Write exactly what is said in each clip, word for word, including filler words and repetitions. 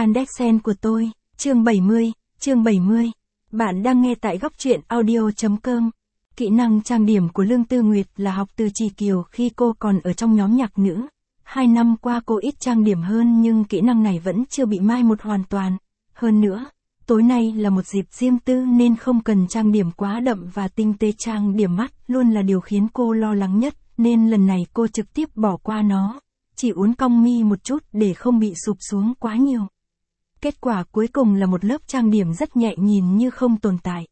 Yandex.Sen của tôi, chương bảy mươi, chương bảy mươi. Bạn đang nghe tại góc truyện audio chấm com. Kỹ năng trang điểm của Lương Tư Nguyệt là học từ Trì Kiều khi cô còn ở trong nhóm nhạc nữ. Hai năm qua cô ít trang điểm hơn nhưng kỹ năng này vẫn chưa bị mai một hoàn toàn. Hơn nữa, tối nay là một dịp riêng tư nên không cần trang điểm quá đậm và tinh tế. Trang điểm mắt luôn là điều khiến cô lo lắng nhất, nên lần này cô trực tiếp bỏ qua nó. Chỉ uốn cong mi một chút để không bị sụp xuống quá nhiều. Kết quả cuối cùng là một lớp trang điểm rất nhẹ nhìn như không tồn tại.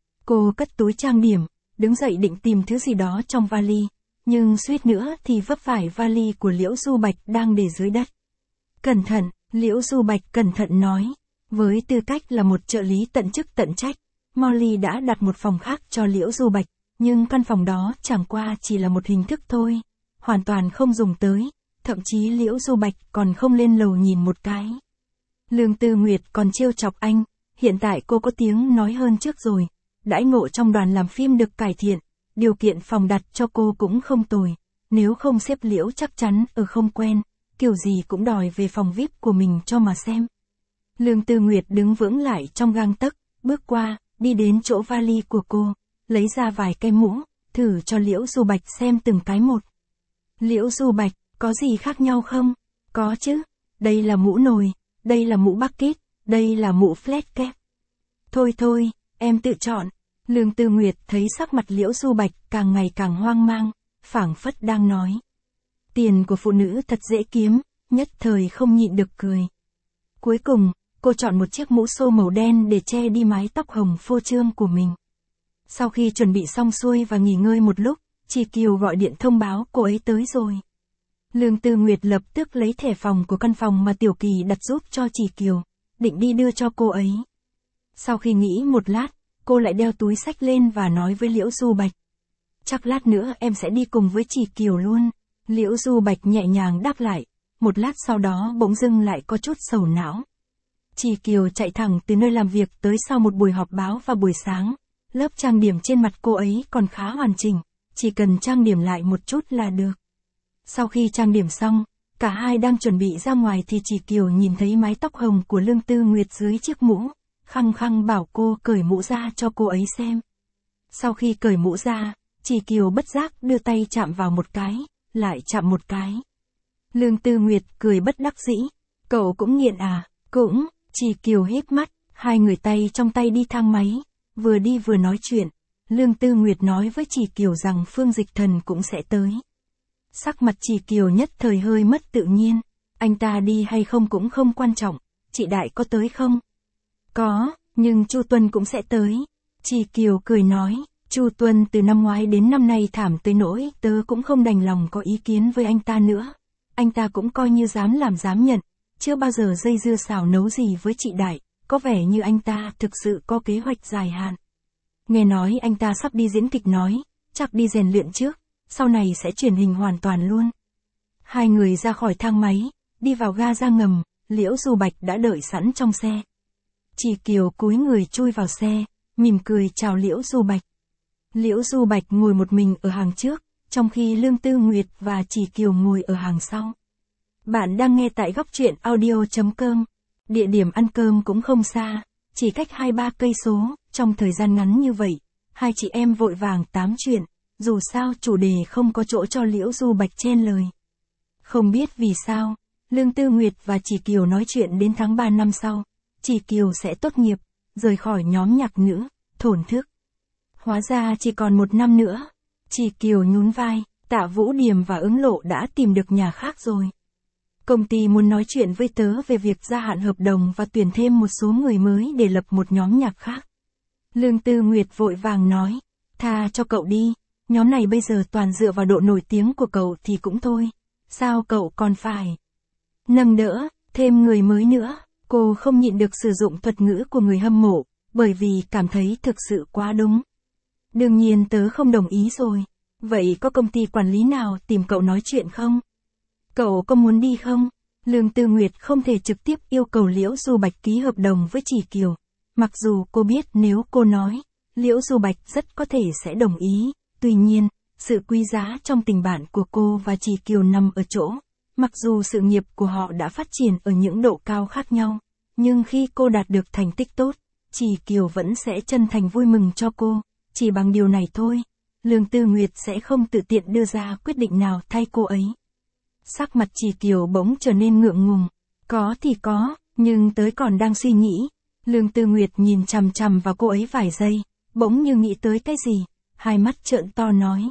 Cô cất túi trang điểm, đứng dậy định tìm thứ gì đó trong vali, nhưng suýt nữa thì vấp phải vali của Liễu Du Bạch đang để dưới đất. Cẩn thận, Liễu Du Bạch cẩn thận nói. Với tư cách là một trợ lý tận chức tận trách, Molly đã đặt một phòng khác cho Liễu Du Bạch, nhưng căn phòng đó chẳng qua chỉ là một hình thức thôi, hoàn toàn không dùng tới, thậm chí Liễu Du Bạch còn không lên lầu nhìn một cái. Lương Tư Nguyệt còn trêu chọc anh, hiện tại cô có tiếng nói hơn trước rồi, đãi ngộ trong đoàn làm phim được cải thiện, điều kiện phòng đặt cho cô cũng không tồi, nếu không xếp Liễu chắc chắn ở không quen, kiểu gì cũng đòi về phòng vi ai pi của mình cho mà xem. Lương Tư Nguyệt đứng vững lại trong gang tấc, bước qua, đi đến chỗ vali của cô, lấy ra vài cái mũ, thử cho Liễu Du Bạch xem từng cái một. Liễu Du Bạch, có gì khác nhau không? Có chứ, đây là mũ nồi, đây là mũ bucket, đây là mũ flat cap. Thôi thôi, em tự chọn. Lương Tư Nguyệt thấy sắc mặt Liễu Du Bạch càng ngày càng hoang mang, phảng phất đang nói. Tiền của phụ nữ thật dễ kiếm, nhất thời không nhịn được cười. Cuối cùng, cô chọn một chiếc mũ xô màu đen để che đi mái tóc hồng phô trương của mình. Sau khi chuẩn bị xong xuôi và nghỉ ngơi một lúc, Trì Kiều gọi điện thông báo cô ấy tới rồi. Lương Tư Nguyệt lập tức lấy thẻ phòng của căn phòng mà Tiểu Kỳ đặt giúp cho Trì Kiều, định đi đưa cho cô ấy. Sau khi nghĩ một lát, cô lại đeo túi xách lên và nói với Liễu Du Bạch. Chắc lát nữa em sẽ đi cùng với Trì Kiều luôn. Liễu Du Bạch nhẹ nhàng đáp lại, một lát sau đó bỗng dưng lại có chút sầu não. Trì Kiều chạy thẳng từ nơi làm việc tới sau một buổi họp báo vào buổi sáng. Lớp trang điểm trên mặt cô ấy còn khá hoàn chỉnh, chỉ cần trang điểm lại một chút là được. Sau khi trang điểm xong, cả hai đang chuẩn bị ra ngoài thì Trì Kiều nhìn thấy mái tóc hồng của Lương Tư Nguyệt dưới chiếc mũ, khăng khăng bảo cô cởi mũ ra cho cô ấy xem. Sau khi cởi mũ ra, Trì Kiều bất giác đưa tay chạm vào một cái, lại chạm một cái. Lương Tư Nguyệt cười bất đắc dĩ, cậu cũng nghiện à? Cũng. Trì Kiều híp mắt, hai người tay trong tay đi thang máy, vừa đi vừa nói chuyện. Lương Tư Nguyệt nói với Trì Kiều rằng Phương Dịch Thần cũng sẽ tới. Sắc mặt Trì Kiều nhất thời hơi mất tự nhiên, anh ta đi hay không cũng không quan trọng, chị Đại có tới không? Có, nhưng Chu Tuân cũng sẽ tới. Trì Kiều cười nói, Chu Tuân từ năm ngoái đến năm nay thảm tới nỗi tớ cũng không đành lòng có ý kiến với anh ta nữa. Anh ta cũng coi như dám làm dám nhận, chưa bao giờ dây dưa xào nấu gì với chị Đại, có vẻ như anh ta thực sự có kế hoạch dài hạn. Nghe nói anh ta sắp đi diễn kịch nói, chắc đi rèn luyện trước, sau này sẽ truyền hình hoàn toàn luôn. Hai người ra khỏi thang máy, đi vào ga ra ngầm, Liễu Du Bạch đã đợi sẵn trong xe. Trì Kiều cúi người chui vào xe, mỉm cười chào Liễu Du Bạch. Liễu Du Bạch ngồi một mình ở hàng trước, trong khi Lương Tư Nguyệt và Trì Kiều ngồi ở hàng sau. Bạn đang nghe tại góc truyện audio chấm com. Địa điểm ăn cơm cũng không xa, chỉ cách hai ba cây số, trong thời gian ngắn như vậy, hai chị em vội vàng tám chuyện, dù sao chủ đề không có chỗ cho Liễu Du Bạch chen lời. Không biết vì sao, Lương Tư Nguyệt và Trì Kiều nói chuyện đến tháng ba năm sau, Trì Kiều sẽ tốt nghiệp, rời khỏi nhóm nhạc nữ, thổn thức. Hóa ra chỉ còn một năm nữa. Trì Kiều nhún vai, Tạ Vũ Điềm và Ứng Lộ đã tìm được nhà khác rồi. Công ty muốn nói chuyện với tớ về việc gia hạn hợp đồng và tuyển thêm một số người mới để lập một nhóm nhạc khác. Lương Tư Nguyệt vội vàng nói, tha cho cậu đi, nhóm này bây giờ toàn dựa vào độ nổi tiếng của cậu thì cũng thôi, sao cậu còn phải nâng đỡ, thêm người mới nữa. Cô không nhịn được sử dụng thuật ngữ của người hâm mộ, bởi vì cảm thấy thực sự quá đúng. Đương nhiên tớ không đồng ý rồi, vậy có công ty quản lý nào tìm cậu nói chuyện không? Cậu có muốn đi không? Lương Tư Nguyệt không thể trực tiếp yêu cầu Liễu Du Bạch ký hợp đồng với Trì Kiều. Mặc dù cô biết nếu cô nói, Liễu Du Bạch rất có thể sẽ đồng ý. Tuy nhiên, sự quý giá trong tình bạn của cô và Trì Kiều nằm ở chỗ. Mặc dù sự nghiệp của họ đã phát triển ở những độ cao khác nhau, nhưng khi cô đạt được thành tích tốt, Chỉ Kiều vẫn sẽ chân thành vui mừng cho cô, chỉ bằng điều này thôi, Lương Tư Nguyệt sẽ không tự tiện đưa ra quyết định nào thay cô ấy. Sắc mặt Chỉ Kiều bỗng trở nên ngượng ngùng, có thì có, nhưng tới còn đang suy nghĩ, Lương Tư Nguyệt nhìn chằm chằm vào cô ấy vài giây, bỗng như nghĩ tới cái gì, hai mắt trợn to nói.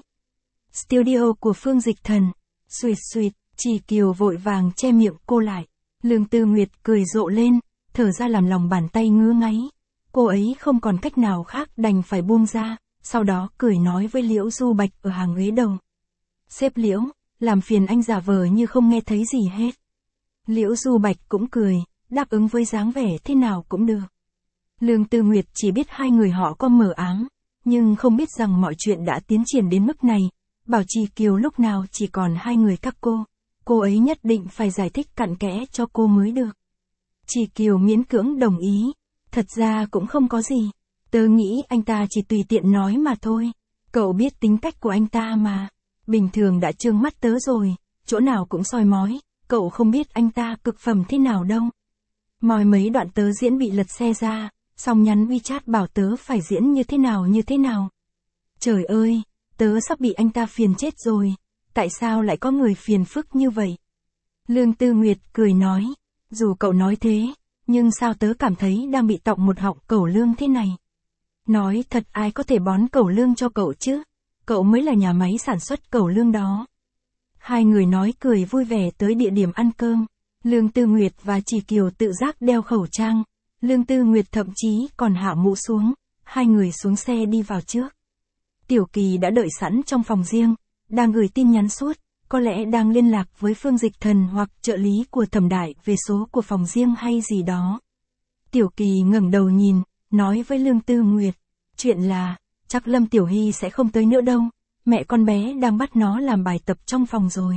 Studio của Phương Dịch Thần, suýt suýt, Chỉ Kiều vội vàng che miệng cô lại, Lương Tư Nguyệt cười rộ lên, thở ra làm lòng bàn tay ngứa ngáy, cô ấy không còn cách nào khác đành phải buông ra, sau đó cười nói với Liễu Du Bạch ở hàng ghế đầu. Sếp Liễu, làm phiền anh giả vờ như không nghe thấy gì hết. Liễu Du Bạch cũng cười, đáp ứng với dáng vẻ thế nào cũng được. Lương Tư Nguyệt chỉ biết hai người họ có mờ ám, nhưng không biết rằng mọi chuyện đã tiến triển đến mức này, bảo Chỉ Kiều lúc nào chỉ còn hai người các cô, cô ấy nhất định phải giải thích cặn kẽ cho cô mới được. Chỉ Kiều miễn cưỡng đồng ý, thật ra cũng không có gì, tớ nghĩ anh ta chỉ tùy tiện nói mà thôi, cậu biết tính cách của anh ta mà, bình thường đã trương mắt tớ rồi, chỗ nào cũng soi mói, cậu không biết anh ta cực phẩm thế nào đâu. Moi mấy đoạn tớ diễn bị lật xe ra, xong nhắn WeChat bảo tớ phải diễn như thế nào như thế nào. Trời ơi, tớ sắp bị anh ta phiền chết rồi, tại sao lại có người phiền phức như vậy? Lương Tư Nguyệt cười nói, dù cậu nói thế, nhưng sao tớ cảm thấy đang bị tọng một họng cẩu lương thế này? Nói thật ai có thể bón cẩu lương cho cậu chứ? Cậu mới là nhà máy sản xuất cẩu lương đó. Hai người nói cười vui vẻ tới địa điểm ăn cơm. Lương Tư Nguyệt và Chỉ Kiều tự giác đeo khẩu trang. Lương Tư Nguyệt thậm chí còn hạ mũ xuống. Hai người xuống xe đi vào trước. Tiểu Kỳ đã đợi sẵn trong phòng riêng, đang gửi tin nhắn suốt, có lẽ đang liên lạc với Phương Dịch Thần hoặc trợ lý của Thẩm Đại về số của phòng riêng hay gì đó. Tiểu Kỳ ngẩng đầu nhìn, nói với Lương Tư Nguyệt, chuyện là, chắc Lâm Tiểu Hy sẽ không tới nữa đâu, mẹ con bé đang bắt nó làm bài tập trong phòng rồi.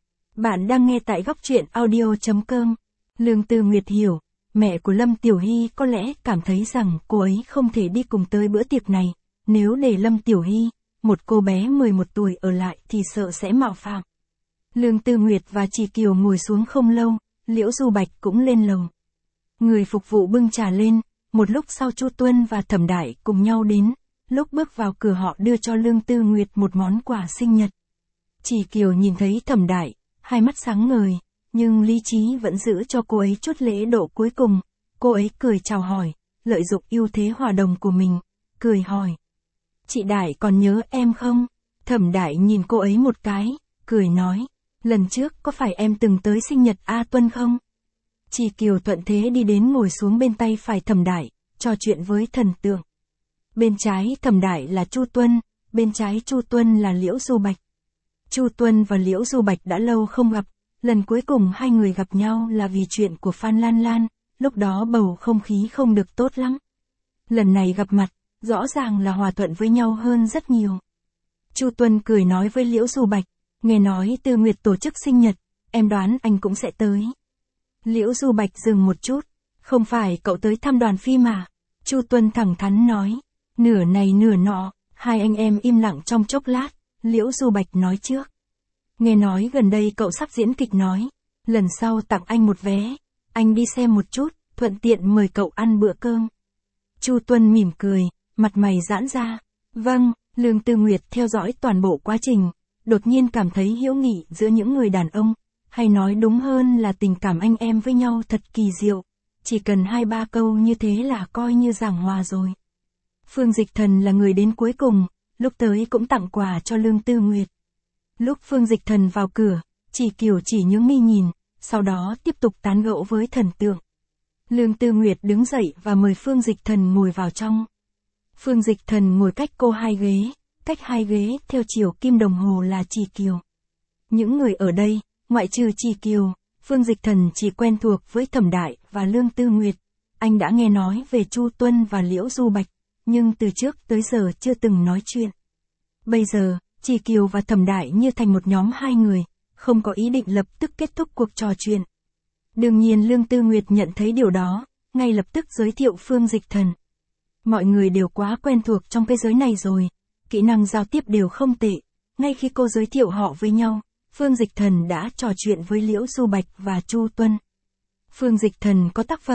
Bạn đang nghe tại góc truyện audio chấm com. Lương Tư Nguyệt hiểu, mẹ của Lâm Tiểu Hy có lẽ cảm thấy rằng cô ấy không thể đi cùng tới bữa tiệc này, nếu để Lâm Tiểu Hy, một cô bé mười một tuổi ở lại thì sợ sẽ mạo phạm. Lương Tư Nguyệt và Chỉ Kiều ngồi xuống không lâu, Liễu Du Bạch cũng lên lầu. Người phục vụ bưng trà lên, một lúc sau Chu Tuân và Thẩm Đại cùng nhau đến, lúc bước vào cửa họ đưa cho Lương Tư Nguyệt một món quà sinh nhật. Chỉ Kiều nhìn thấy Thẩm Đại, hai mắt sáng ngời, nhưng lý trí vẫn giữ cho cô ấy chút lễ độ cuối cùng, cô ấy cười chào hỏi, lợi dụng ưu thế hòa đồng của mình, cười hỏi. Chị Đại còn nhớ em không? Thẩm Đại nhìn cô ấy một cái, cười nói, lần trước có phải em từng tới sinh nhật A Tuân không? Chỉ Kiều thuận thế đi đến ngồi xuống bên tay phải Thẩm Đại, trò chuyện với thần tượng. Bên trái Thẩm Đại là Chu Tuân, bên trái Chu Tuân là Liễu Du Bạch. Chu Tuân và Liễu Du Bạch đã lâu không gặp, lần cuối cùng hai người gặp nhau là vì chuyện của Phan Lan Lan, lúc đó bầu không khí không được tốt lắm. Lần này gặp mặt, rõ ràng là hòa thuận với nhau hơn rất nhiều. Chu Tuân cười nói với Liễu Du Bạch, nghe nói Tư Nguyệt tổ chức sinh nhật, em đoán anh cũng sẽ tới. Liễu Du Bạch dừng một chút, không phải cậu tới thăm đoàn phim mà. Chu Tuân thẳng thắn nói, nửa này nửa nọ, hai anh em im lặng trong chốc lát, Liễu Du Bạch nói trước. Nghe nói gần đây cậu sắp diễn kịch nói, lần sau tặng anh một vé, anh đi xem một chút, thuận tiện mời cậu ăn bữa cơm. Chu Tuân mỉm cười, mặt mày giãn ra. Vâng, Lương Tư Nguyệt theo dõi toàn bộ quá trình, đột nhiên cảm thấy hữu nghị giữa những người đàn ông, hay nói đúng hơn là tình cảm anh em với nhau thật kỳ diệu, chỉ cần hai ba câu như thế là coi như giảng hòa rồi. Phương Dịch Thần là người đến cuối cùng, lúc tới cũng tặng quà cho Lương Tư Nguyệt. Lúc Phương Dịch Thần vào cửa, Chỉ Kiều chỉ nhướng mi nhìn, sau đó tiếp tục tán gẫu với thần tượng. Lương Tư Nguyệt đứng dậy và mời Phương Dịch Thần ngồi vào trong. Phương Dịch Thần ngồi cách cô hai ghế, cách hai ghế theo chiều kim đồng hồ là Chỉ Kiều. Những người ở đây, ngoại trừ Chỉ Kiều, Phương Dịch Thần chỉ quen thuộc với Thẩm Đại và Lương Tư Nguyệt. Anh đã nghe nói về Chu Tuân và Liễu Du Bạch, nhưng từ trước tới giờ chưa từng nói chuyện. Bây giờ, Chỉ Kiều và Thẩm Đại như thành một nhóm hai người, không có ý định lập tức kết thúc cuộc trò chuyện. Đương nhiên Lương Tư Nguyệt nhận thấy điều đó, ngay lập tức giới thiệu Phương Dịch Thần. Mọi người đều quá quen thuộc trong cái giới này rồi, kỹ năng giao tiếp đều không tệ. Ngay khi cô giới thiệu họ với nhau, Phương Dịch Thần đã trò chuyện với Liễu Du Bạch và Chu Tuân. Phương Dịch Thần có tác phẩm,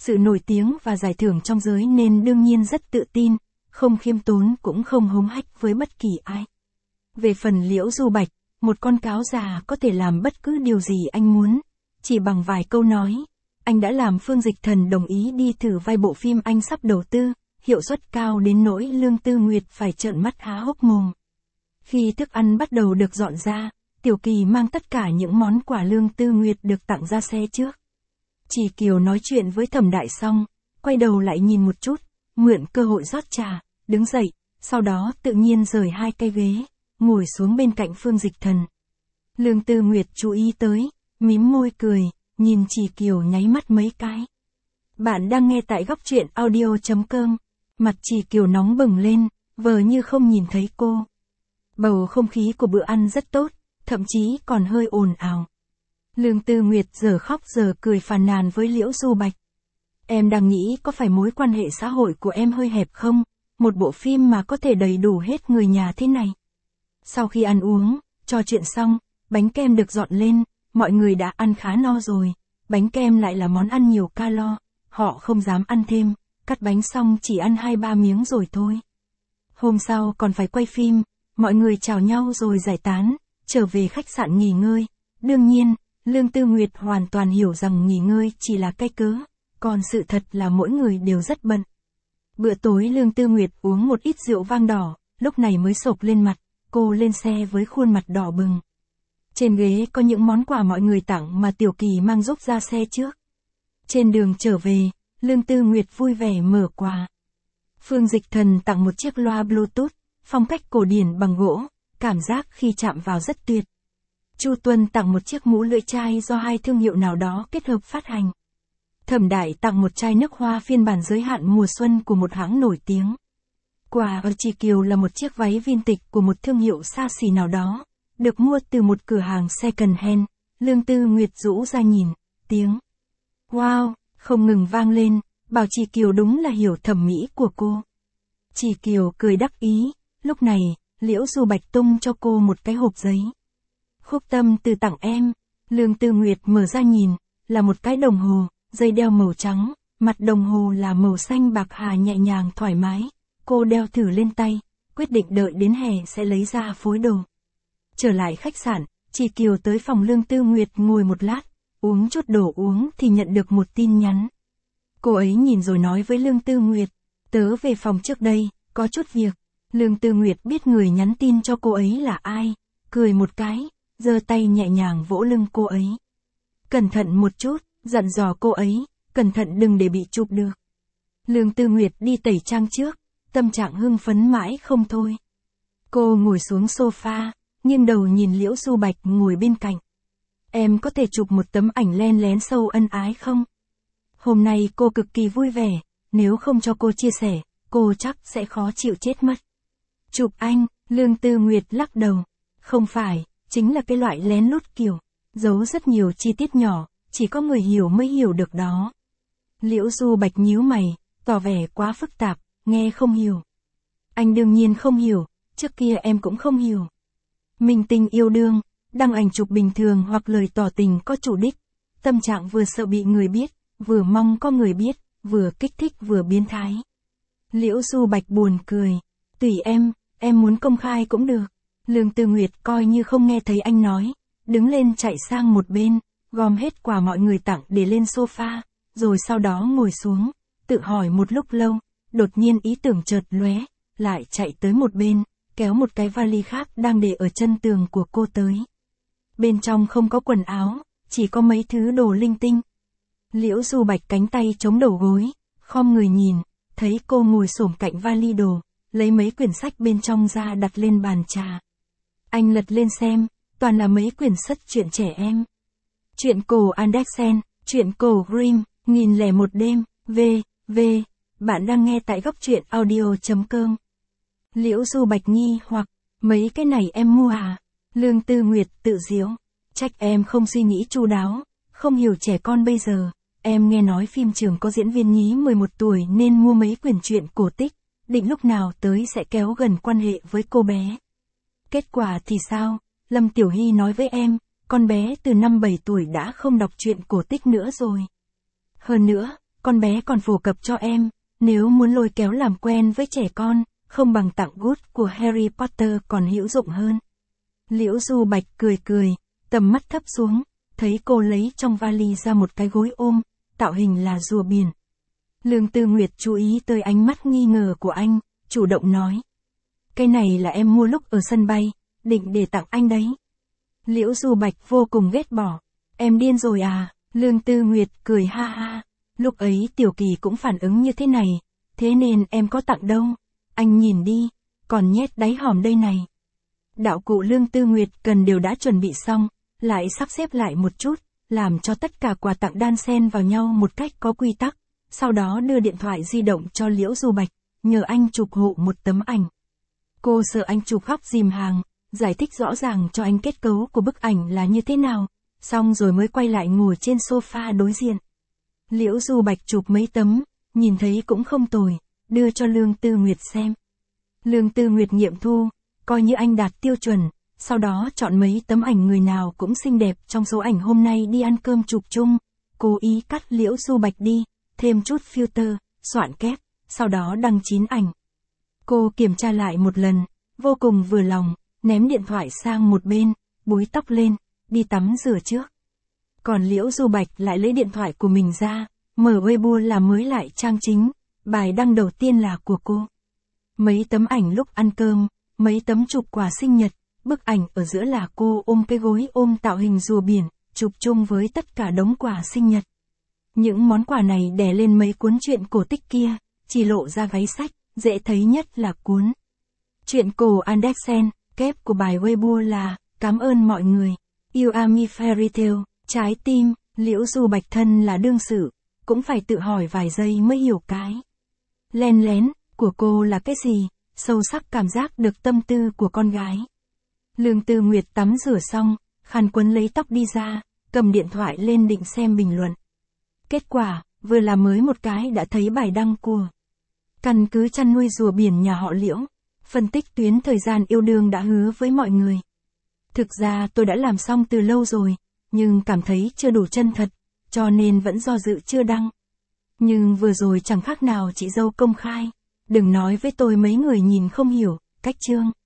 sự nổi tiếng và giải thưởng trong giới nên đương nhiên rất tự tin, không khiêm tốn cũng không hống hách với bất kỳ ai. Về phần Liễu Du Bạch, một con cáo già có thể làm bất cứ điều gì anh muốn, chỉ bằng vài câu nói, anh đã làm Phương Dịch Thần đồng ý đi thử vai bộ phim anh sắp đầu tư, hiệu suất cao đến nỗi Lương Tư Nguyệt phải trợn mắt há hốc mồm. Khi thức ăn bắt đầu được dọn ra, Tiểu Kỳ mang tất cả những món quà Lương Tư Nguyệt được tặng ra xe trước. Chỉ Kiều nói chuyện với Thẩm Đại xong, quay đầu lại nhìn một chút, mượn cơ hội rót trà, đứng dậy, sau đó tự nhiên rời hai cái ghế, ngồi xuống bên cạnh Phương Dịch Thần. Lương Tư Nguyệt chú ý tới, mím môi cười, nhìn Chỉ Kiều nháy mắt mấy cái. Bạn đang nghe tại góc truyện audio chấm com, mặt Chỉ Kiều nóng bừng lên, vờ như không nhìn thấy cô. Bầu không khí của bữa ăn rất tốt, thậm chí còn hơi ồn ào. Lương Tư Nguyệt giờ khóc giờ cười phàn nàn với Liễu Du Bạch. Em đang nghĩ có phải mối quan hệ xã hội của em hơi hẹp không, một bộ phim mà có thể đầy đủ hết người nhà thế này. Sau khi ăn uống, trò chuyện xong, bánh kem được dọn lên, mọi người đã ăn khá no rồi, bánh kem lại là món ăn nhiều calo, họ không dám ăn thêm, cắt bánh xong chỉ ăn hai ba miếng rồi thôi. Hôm sau còn phải quay phim, mọi người chào nhau rồi giải tán, trở về khách sạn nghỉ ngơi. Đương nhiên, Lương Tư Nguyệt hoàn toàn hiểu rằng nghỉ ngơi chỉ là cái cớ, còn sự thật là mỗi người đều rất bận. Bữa tối Lương Tư Nguyệt uống một ít rượu vang đỏ, lúc này mới sộc lên mặt, cô lên xe với khuôn mặt đỏ bừng. Trên ghế có những món quà mọi người tặng mà Tiểu Kỳ mang giúp ra xe trước. Trên đường trở về, Lương Tư Nguyệt vui vẻ mở quà. Phương Dịch Thần tặng một chiếc loa Bluetooth, phong cách cổ điển bằng gỗ, cảm giác khi chạm vào rất tuyệt. Chu Tuân tặng một chiếc mũ lưỡi chai do hai thương hiệu nào đó kết hợp phát hành. Thẩm Đại tặng một chai nước hoa phiên bản giới hạn mùa xuân của một hãng nổi tiếng. Quà ở Chỉ Kiều là một chiếc váy vintage của một thương hiệu xa xỉ nào đó, được mua từ một cửa hàng second hand. Lương Tư Nguyệt rũ ra nhìn, tiếng wow không ngừng vang lên, bảo Chỉ Kiều đúng là hiểu thẩm mỹ của cô. Chỉ Kiều cười đắc ý, lúc này, Liễu Du Bạch tung cho cô một cái hộp giấy. Khúc Tâm từ tặng em. Lương Tư Nguyệt mở ra nhìn, là một cái đồng hồ, dây đeo màu trắng, mặt đồng hồ là màu xanh bạc hà nhẹ nhàng thoải mái. Cô đeo thử lên tay, quyết định đợi đến hè sẽ lấy ra phối đồ. Trở lại khách sạn, Chỉ Kiều tới phòng Lương Tư Nguyệt ngồi một lát, uống chút đồ uống thì nhận được một tin nhắn. Cô ấy nhìn rồi nói với Lương Tư Nguyệt, tớ về phòng trước đây, có chút việc. Lương Tư Nguyệt biết người nhắn tin cho cô ấy là ai, cười một cái, giơ tay nhẹ nhàng vỗ lưng cô ấy. Cẩn thận một chút, dặn dò cô ấy, cẩn thận đừng để bị chụp được. Lương Tư Nguyệt đi tẩy trang trước, tâm trạng hưng phấn mãi không thôi. Cô ngồi xuống sofa, nghiêng đầu nhìn Liễu Du Bạch ngồi bên cạnh. Em có thể chụp một tấm ảnh len lén sâu ân ái không? Hôm nay cô cực kỳ vui vẻ, nếu không cho cô chia sẻ, cô chắc sẽ khó chịu chết mất. Chụp anh, Lương Tư Nguyệt lắc đầu. Không phải, chính là cái loại lén lút kiểu, giấu rất nhiều chi tiết nhỏ, chỉ có người hiểu mới hiểu được đó. Liễu Du Bạch nhíu mày, tỏ vẻ quá phức tạp, nghe không hiểu. Anh đương nhiên không hiểu, trước kia em cũng không hiểu. Minh tinh yêu đương, đăng ảnh chụp bình thường hoặc lời tỏ tình có chủ đích, tâm trạng vừa sợ bị người biết, vừa mong có người biết, vừa kích thích vừa biến thái. Liễu Du Bạch buồn cười, tùy em, em muốn công khai cũng được. Lương Tư Nguyệt coi như không nghe thấy anh nói, đứng lên chạy sang một bên, gom hết quà mọi người tặng để lên sofa, rồi sau đó ngồi xuống, tự hỏi một lúc lâu, đột nhiên ý tưởng chợt lóe, lại chạy tới một bên, kéo một cái vali khác đang để ở chân tường của cô tới. Bên trong không có quần áo, chỉ có mấy thứ đồ linh tinh. Liễu Du Bạch cánh tay chống đầu gối, khom người nhìn, thấy cô ngồi xổm cạnh vali đồ, lấy mấy quyển sách bên trong ra đặt lên bàn trà. Anh lật lên xem, toàn là mấy quyển sách truyện trẻ em. Truyện cổ Andersen, truyện cổ Grimm, nghìn lẻ một đêm, v, v, bạn đang nghe tại góc truyện audio chấm com. Liễu Du Bạch nghi hoặc, mấy cái này em mua à? Lương Tư Nguyệt tự giễu, trách em không suy nghĩ chu đáo, không hiểu trẻ con bây giờ. Em nghe nói phim trường có diễn viên nhí mười một tuổi nên mua mấy quyển truyện cổ tích, định lúc nào tới sẽ kéo gần quan hệ với cô bé. Kết quả thì sao? Lâm Tiểu Hy nói với em, con bé từ năm bảy tuổi đã không đọc truyện cổ tích nữa rồi. Hơn nữa, con bé còn phổ cập cho em, nếu muốn lôi kéo làm quen với trẻ con, không bằng tặng Good của Harry Potter còn hữu dụng hơn. Liễu Du Bạch cười cười, tầm mắt thấp xuống, thấy cô lấy trong vali ra một cái gối ôm, tạo hình là rùa biển. Lương Tư Nguyệt chú ý tới ánh mắt nghi ngờ của anh, chủ động nói. Cái này là em mua lúc ở sân bay, định để tặng anh đấy. Liễu Du Bạch vô cùng ghét bỏ. Em điên rồi à? Lương Tư Nguyệt cười ha ha. Lúc ấy Tiểu Kỳ cũng phản ứng như thế này, thế nên em có tặng đâu. Anh nhìn đi, còn nhét đáy hòm đây này. Đạo cụ Lương Tư Nguyệt cần đều đã chuẩn bị xong, lại sắp xếp lại một chút, làm cho tất cả quà tặng đan xen vào nhau một cách có quy tắc, sau đó đưa điện thoại di động cho Liễu Du Bạch, nhờ anh chụp hộ một tấm ảnh. Cô sợ anh chụp khóc dìm hàng, giải thích rõ ràng cho anh kết cấu của bức ảnh là như thế nào, xong rồi mới quay lại ngồi trên sofa đối diện. Liễu Du Bạch chụp mấy tấm, nhìn thấy cũng không tồi, đưa cho Lương Tư Nguyệt xem. Lương Tư Nguyệt nghiệm thu, coi như anh đạt tiêu chuẩn, sau đó chọn mấy tấm ảnh người nào cũng xinh đẹp trong số ảnh hôm nay đi ăn cơm chụp chung, cố ý cắt Liễu Du Bạch đi, thêm chút filter, soạn kép, sau đó đăng chín ảnh. Cô kiểm tra lại một lần, vô cùng vừa lòng, ném điện thoại sang một bên, búi tóc lên, đi tắm rửa trước. Còn Liễu Du Bạch lại lấy điện thoại của mình ra, mở Weibo làm mới lại trang chính, bài đăng đầu tiên là của cô. Mấy tấm ảnh lúc ăn cơm, mấy tấm chụp quà sinh nhật, bức ảnh ở giữa là cô ôm cái gối ôm tạo hình rùa biển, chụp chung với tất cả đống quà sinh nhật. Những món quà này đè lên mấy cuốn truyện cổ tích kia, chỉ lộ ra gáy sách, dễ thấy nhất là cuốn truyện cổ Andersen, kép của bài Weibo là, cảm ơn mọi người, You Are Me Fairy Tale, trái tim. Liễu Du Bạch thân là đương sự, cũng phải tự hỏi vài giây mới hiểu cái len lén của cô là cái gì, sâu sắc cảm giác được tâm tư của con gái. Lương Tư Nguyệt tắm rửa xong, khăn quấn lấy tóc đi ra, cầm điện thoại lên định xem bình luận. Kết quả, vừa làm mới một cái đã thấy bài đăng của căn cứ chăn nuôi rùa biển nhà họ Liễu, phân tích tuyến thời gian yêu đương đã hứa với mọi người. Thực ra tôi đã làm xong từ lâu rồi, nhưng cảm thấy chưa đủ chân thật, cho nên vẫn do dự chưa đăng. Nhưng vừa rồi chẳng khác nào chị dâu công khai, đừng nói với tôi mấy người nhìn không hiểu, cách chương.